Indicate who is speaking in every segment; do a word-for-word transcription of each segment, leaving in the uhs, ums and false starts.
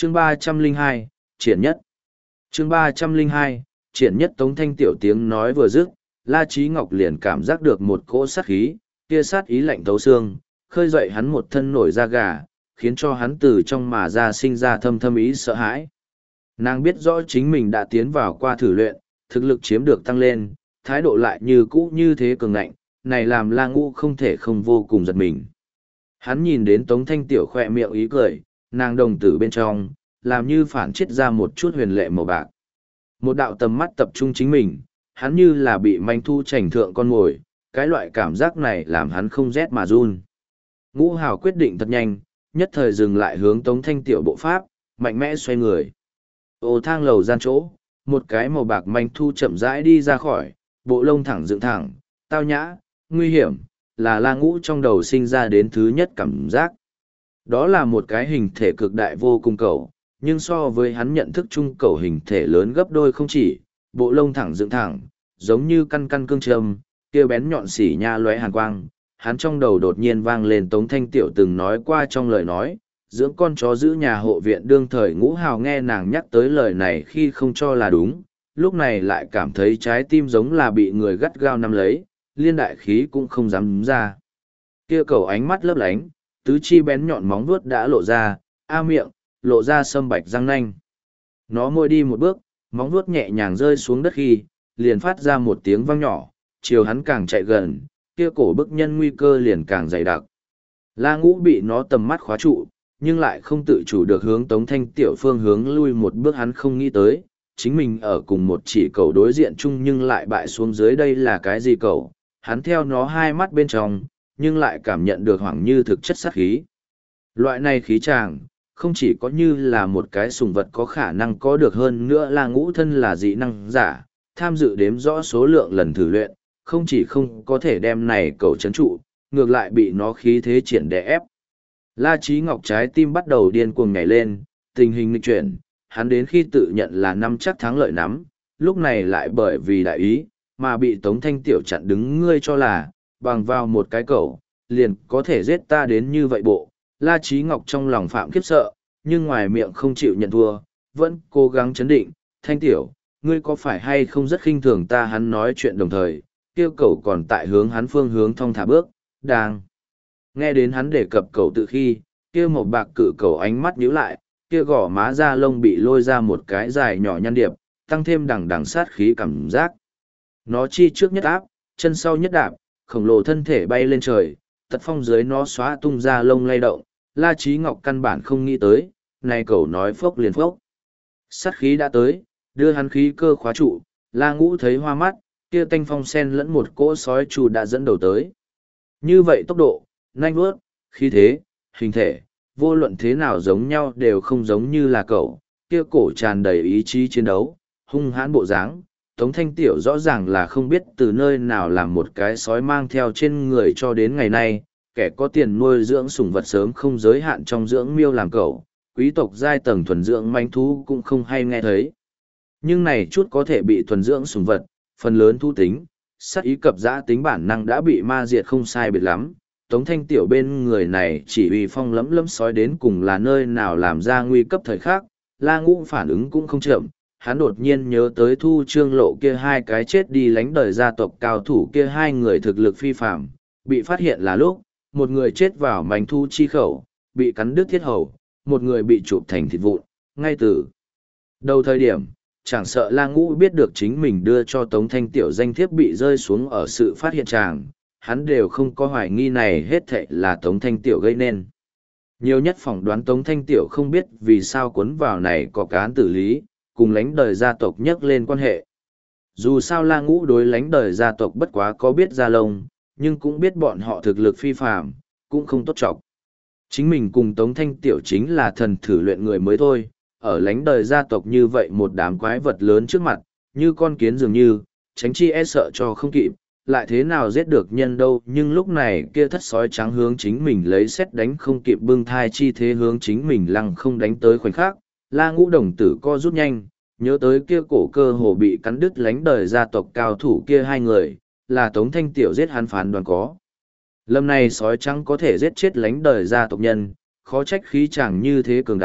Speaker 1: chương ba trăm linh hai, triển nhất. chương ba trăm linh hai, triển nhất. Tống Thanh Tiểu tiếng nói vừa dứt, La Chí Ngọc liền cảm giác được một cỗ sát khí, kia sát ý lạnh thấu xương, khơi dậy hắn một thân nổi da gà, khiến cho hắn từ trong mà ra sinh ra thâm thâm ý sợ hãi. Nàng biết rõ chính mình đã tiến vào qua thử luyện, thực lực chiếm được tăng lên, thái độ lại như cũ như thế cường ngạnh, này làm La Ngũ không thể không vô cùng giật mình. Hắn nhìn đến Tống Thanh Tiểu khỏe miệng ý cười, nàng đồng tử bên trong, làm như phản chiết ra một chút huyền lệ màu bạc. Một đạo tầm mắt tập trung chính mình, hắn như là bị manh thu chảnh thượng con ngồi, cái loại cảm giác này làm hắn không rét mà run. Ngũ Hào quyết định thật nhanh, nhất thời dừng lại hướng Tống Thanh Tiểu bộ pháp, mạnh mẽ xoay người. Ô thang lầu gian chỗ, một cái màu bạc manh thu chậm rãi đi ra khỏi, bộ lông thẳng dựng thẳng, tao nhã, nguy hiểm, là La Ngũ trong đầu sinh ra đến thứ nhất cảm giác. Đó là một cái hình thể cực đại vô cùng cầu, nhưng so với hắn nhận thức chung cầu hình thể lớn gấp đôi không chỉ, bộ lông thẳng dựng thẳng, giống như căn căn cương châm, kia bén nhọn xỉ nha lóe hàn quang. Hắn trong đầu đột nhiên vang lên Tống Thanh Tiểu từng nói qua trong lời nói, dưỡng con chó giữ nhà hộ viện đương thời. Ngũ Hào nghe nàng nhắc tới lời này khi không cho là đúng, lúc này lại cảm thấy trái tim giống là bị người gắt gao nắm lấy, liên đại khí cũng không dám đúng ra. Kia cầu ánh mắt lấp lánh, tứ chi bén nhọn móng vuốt đã lộ ra, a miệng, lộ ra sâm bạch răng nanh. Nó môi đi một bước, móng vuốt nhẹ nhàng rơi xuống đất khi, liền phát ra một tiếng vang nhỏ, chiều hắn càng chạy gần, kia cổ bức nhân nguy cơ liền càng dày đặc. La Ngũ bị nó tầm mắt khóa trụ, nhưng lại không tự chủ được hướng Tống Thanh Tiểu phương hướng lui một bước. Hắn không nghĩ tới, chính mình ở cùng một chỉ cầu đối diện chung nhưng lại bại xuống dưới. Đây là cái gì cầu? Hắn theo nó hai mắt bên trong, nhưng lại cảm nhận được hoảng như thực chất sát khí. Loại này khí tràng, không chỉ có như là một cái sùng vật có khả năng có được, hơn nữa là Ngũ thân là dị năng giả, tham dự đếm rõ số lượng lần thử luyện, không chỉ không có thể đem này cầu chấn trụ, ngược lại bị nó khí thế triển đè ép. La Chí Ngọc trái tim bắt đầu điên cuồng nhảy lên, tình hình nghịch chuyển, hắn đến khi tự nhận là năm chắc thắng lợi nắm, lúc này lại bởi vì đại ý, mà bị Tống Thanh Tiểu chặn đứng. Ngươi cho là, bằng vào một cái cầu, liền có thể giết ta đến như vậy bộ. La Chí Ngọc trong lòng phạm khiếp sợ, nhưng ngoài miệng không chịu nhận thua, vẫn cố gắng chấn định. Thanh Tiểu, ngươi có phải hay không rất khinh thường ta? Hắn nói chuyện đồng thời, kêu cầu còn tại hướng hắn phương hướng thong thả bước, đang. Nghe đến hắn đề cập cầu tự khi, kia một bạc cự cầu ánh mắt nhíu lại, kia gò má da lông bị lôi ra một cái dài nhỏ nhăn điệp, tăng thêm đằng đằng sát khí cảm giác. Nó chi trước nhất áp, chân sau nhất đạp, khổng lồ thân thể bay lên trời, tật phong dưới nó xóa tung ra lông lay động. La Chí Ngọc căn bản không nghĩ tới, này cầu nói phốc liền phốc. Sát khí đã tới, đưa hắn khí cơ khóa trụ. La Ngũ thấy hoa mắt, kia tanh phong sen lẫn một cỗ sói trù đã dẫn đầu tới. Như vậy tốc độ, nhanh vuốt, khí thế, hình thể, vô luận thế nào giống nhau đều không giống như là cậu. Kia cổ tràn đầy ý chí chiến đấu, hung hãn bộ dáng. Tống Thanh Tiểu rõ ràng là không biết từ nơi nào làm một cái sói mang theo trên người cho đến ngày nay, kẻ có tiền nuôi dưỡng sủng vật sớm không giới hạn trong dưỡng miêu làm cậu, quý tộc giai tầng thuần dưỡng manh thú cũng không hay nghe thấy. Nhưng này chút có thể bị thuần dưỡng sủng vật, phần lớn thu tính, sát ý cập dã tính bản năng đã bị ma diệt không sai biệt lắm. Tống Thanh Tiểu bên người này chỉ uy phong lấm lấm sói đến cùng là nơi nào làm ra nguy cấp thời khắc. La Ngũ phản ứng cũng không chậm, hắn đột nhiên nhớ tới Thu Trương Lộ kia hai cái chết đi lánh đời gia tộc cao thủ, kia hai người thực lực phi phạm, bị phát hiện là lúc, một người chết vào mảnh thu chi khẩu, bị cắn đứt thiết hầu, một người bị chụp thành thịt vụn. Ngay từ đầu thời điểm, chẳng sợ La Ngũ biết được chính mình đưa cho Tống Thanh Tiểu danh thiếp bị rơi xuống ở sự phát hiện tràng, hắn đều không có hoài nghi này hết thảy là Tống Thanh Tiểu gây nên. Nhiều nhất phỏng đoán Tống Thanh Tiểu không biết vì sao cuốn vào này có cán tử lý, cùng lánh đời gia tộc nhắc lên quan hệ. Dù sao La Ngũ đối lánh đời gia tộc bất quá có biết ra lông, nhưng cũng biết bọn họ thực lực phi phàm, cũng không tốt trọng. Chính mình cùng Tống Thanh Tiểu chính là thần thử luyện người mới thôi, ở lánh đời gia tộc như vậy một đám quái vật lớn trước mặt, như con kiến dường như, tránh chi e sợ cho không kịp, lại thế nào giết được nhân đâu. Nhưng lúc này kia thất sói trắng hướng chính mình lấy xét đánh không kịp bưng thai chi thế hướng chính mình lăng không đánh tới khoảnh khắc, La Ngũ đồng tử co rút nhanh, nhớ tới kia cổ cơ hồ bị cắn đứt lánh đời gia tộc cao thủ kia hai người, là Tống Thanh Tiểu giết hắn phán đoán có. Lâm này sói trắng có thể giết chết lánh đời gia tộc nhân, khó trách khí chàng như thế cường đại,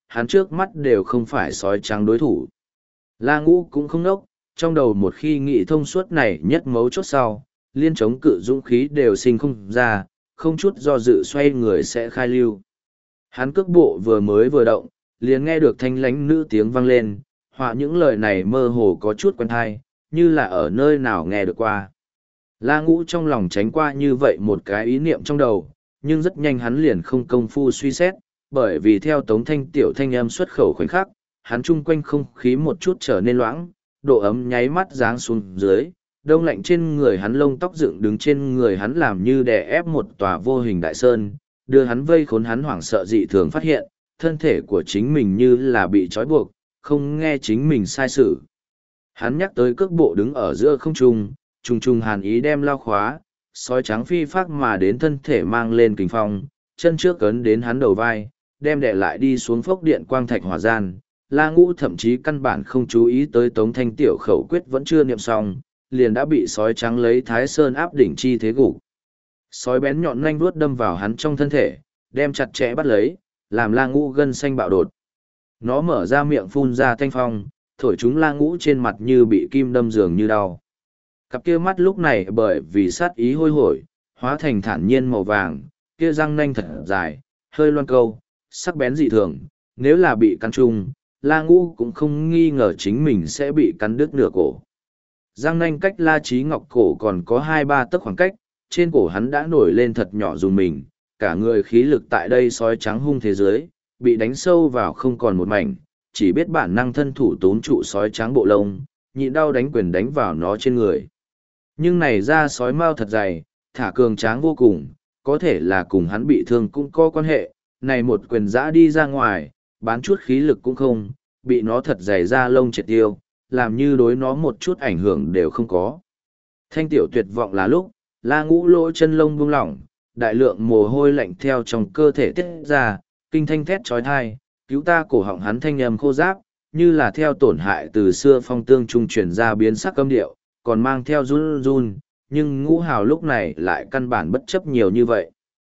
Speaker 1: hắn trước mắt đều không phải sói trắng đối thủ. La Ngũ cũng không nốc, trong đầu một khi nghĩ thông suốt này nhất mấu chốt sau, liên chống cự dũng khí đều sinh không ra, không chút do dự xoay người sẽ khai lưu. Hắn cước bộ vừa mới vừa động, liền nghe được thanh lánh nữ tiếng vang lên, họa những lời này mơ hồ có chút quen thai, như là ở nơi nào nghe được qua. La Ngũ trong lòng tránh qua như vậy một cái ý niệm trong đầu, nhưng rất nhanh hắn liền không công phu suy xét, bởi vì theo Tống Thanh tiểu thanh âm xuất khẩu khoảnh khắc, hắn chung quanh không khí một chút trở nên loãng, độ ấm nháy mắt giáng xuống dưới, đông lạnh trên người hắn lông tóc dựng đứng trên người hắn làm như đè ép một tòa vô hình đại sơn, đưa hắn vây khốn hắn hoảng sợ dị thường phát hiện, thân thể của chính mình như là bị trói buộc, không nghe chính mình sai sự. Hắn nhắc tới cước bộ đứng ở giữa không trung, trùng trùng hàn ý đem lao khóa, sói trắng phi phác mà đến thân thể mang lên kình phong, chân trước cấn đến hắn đầu vai, đem đè lại đi xuống phốc điện quang thạch hỏa gian. La Ngũ thậm chí căn bản không chú ý tới Tống Thanh tiểu khẩu quyết vẫn chưa niệm xong, liền đã bị sói trắng lấy Thái Sơn áp đỉnh chi thế gục. Sói bén nhọn nhanh vuốt đâm vào hắn trong thân thể, đem chặt chẽ bắt lấy, làm La Ngũ gân xanh bạo đột. Nó mở ra miệng phun ra thanh phong, thổi chúng La Ngũ trên mặt như bị kim đâm dường như đau. Cặp kia mắt lúc này bởi vì sát ý hôi hổi, hóa thành thản nhiên màu vàng, kia răng nanh thật dài, hơi loan câu, sắc bén dị thường, nếu là bị cắn trúng, La Ngũ cũng không nghi ngờ chính mình sẽ bị cắn đứt nửa cổ. Răng nanh cách La Chí Ngọc cổ còn có hai ba tấc khoảng cách, trên cổ hắn đã nổi lên thật nhỏ dùng mình, cả người khí lực tại đây sói trắng hung thế giới, bị đánh sâu vào không còn một mảnh, chỉ biết bản năng thân thủ tốn trụ sói trắng bộ lông, nhịn đau đánh quyền đánh vào nó trên người. Nhưng này ra sói mao thật dày, thả cường tráng vô cùng, có thể là cùng hắn bị thương cũng có quan hệ, này một quyền giã đi ra ngoài, bán chút khí lực cũng không, bị nó thật dày ra lông triệt tiêu, làm như đối nó một chút ảnh hưởng đều không có. Thanh tiểu tuyệt vọng là lúc, La Ngũ lỗ chân lông buông lỏng, đại lượng mồ hôi lạnh theo trong cơ thể tiết ra, kinh thanh thét trói thai, cứu ta cổ họng hắn thanh âm khô giáp, như là theo tổn hại từ xưa phong tương trung truyền ra biến sắc câm điệu, còn mang theo run run, nhưng Ngũ Hào lúc này lại căn bản bất chấp nhiều như vậy.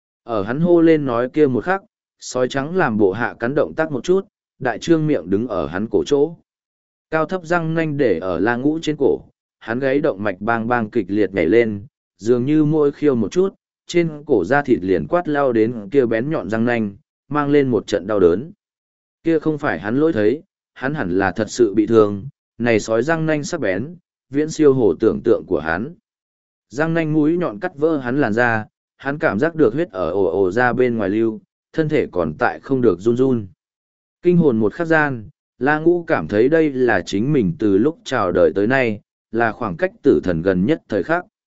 Speaker 1: Ở hắn hô lên nói kia một khắc, sói trắng làm bộ hạ cắn động tác một chút, đại trương miệng đứng ở hắn cổ chỗ. Cao thấp răng nanh để ở La Ngũ trên cổ, hắn gáy động mạch bang bang kịch liệt nhảy lên, dường như môi khiêu một chút, trên cổ da thịt liền quát lao đến kia bén nhọn răng nanh, mang lên một trận đau đớn. Kia không phải hắn lỗi thấy, hắn hẳn là thật sự bị thương, này sói răng nanh sắc bén, viễn siêu hổ tưởng tượng của hắn. Răng nanh mũi nhọn cắt vỡ hắn làn da, hắn cảm giác được huyết ở ồ ồ ra bên ngoài lưu, thân thể còn tại không được run run. Kinh hồn một khắc gian, La Ngũ cảm thấy đây là chính mình từ lúc chào đời tới nay, là khoảng cách tử thần gần nhất thời khắc.